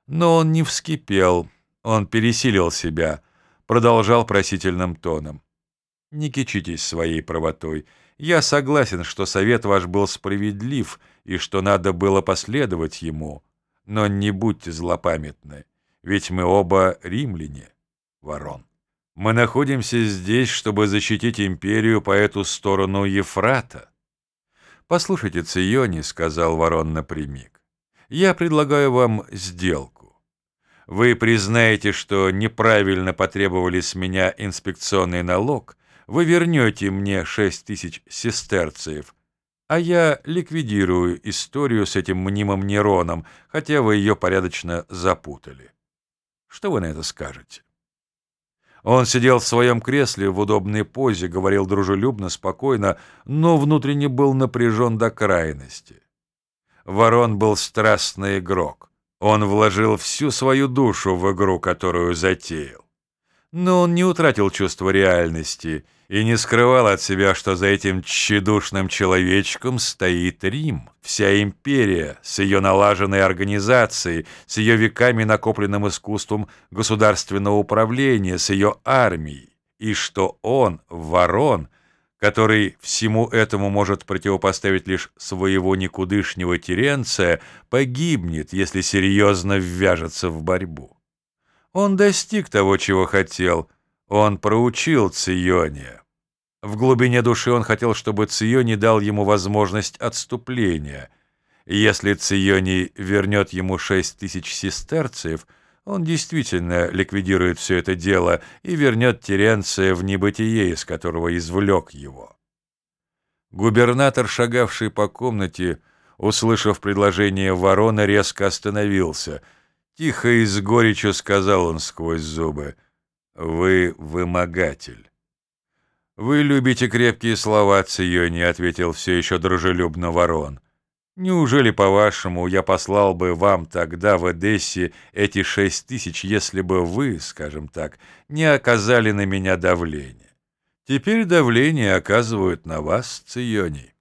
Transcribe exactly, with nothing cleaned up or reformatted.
Но он не вскипел, он пересилил себя, продолжал просительным тоном. «Не кичитесь своей правотой. Я согласен, что совет ваш был справедлив и что надо было последовать ему. Но не будьте злопамятны, ведь мы оба римляне, Ворон. Мы находимся здесь, чтобы защитить империю по эту сторону Ефрата». «Послушайте, Ционий, — сказал Ворон напрямик, — я предлагаю вам сделку. Вы признаете, что неправильно потребовали с меня инспекционный налог, вы вернете мне шесть тысяч сестерциев, а я ликвидирую историю с этим мнимым Нероном, хотя вы ее порядочно запутали. Что вы на это скажете?» Он сидел в своем кресле в удобной позе, говорил дружелюбно, спокойно, но внутренне был напряжен до крайности. Ворон был страстный игрок. Он вложил всю свою душу в игру, которую затеял. Но он не утратил чувство реальности и не скрывал от себя, что за этим тщедушным человечком стоит Рим, вся империя с ее налаженной организацией, с ее веками накопленным искусством государственного управления, с ее армией, и что он, Ворон, который всему этому может противопоставить лишь своего никудышнего Теренция, погибнет, если серьезно ввяжется в борьбу. Он достиг того, чего хотел. Он проучил Циония. В глубине души он хотел, чтобы Ционий дал ему возможность отступления. Если Ционий вернет ему шесть тысяч сестерциев, он действительно ликвидирует все это дело и вернет Теренция в небытие, из которого извлек его. Губернатор, шагавший по комнате, услышав предложение Ворона, резко остановился. Тихо и с горечью сказал он сквозь зубы: «Вы вымогатель». «Вы любите крепкие слова, Ционий», — ответил все еще дружелюбно Ворон. «Неужели, по-вашему, я послал бы вам тогда в Эдессе эти шесть тысяч, если бы вы, скажем так, не оказали на меня давление? Теперь давление оказывают на вас, Ционий».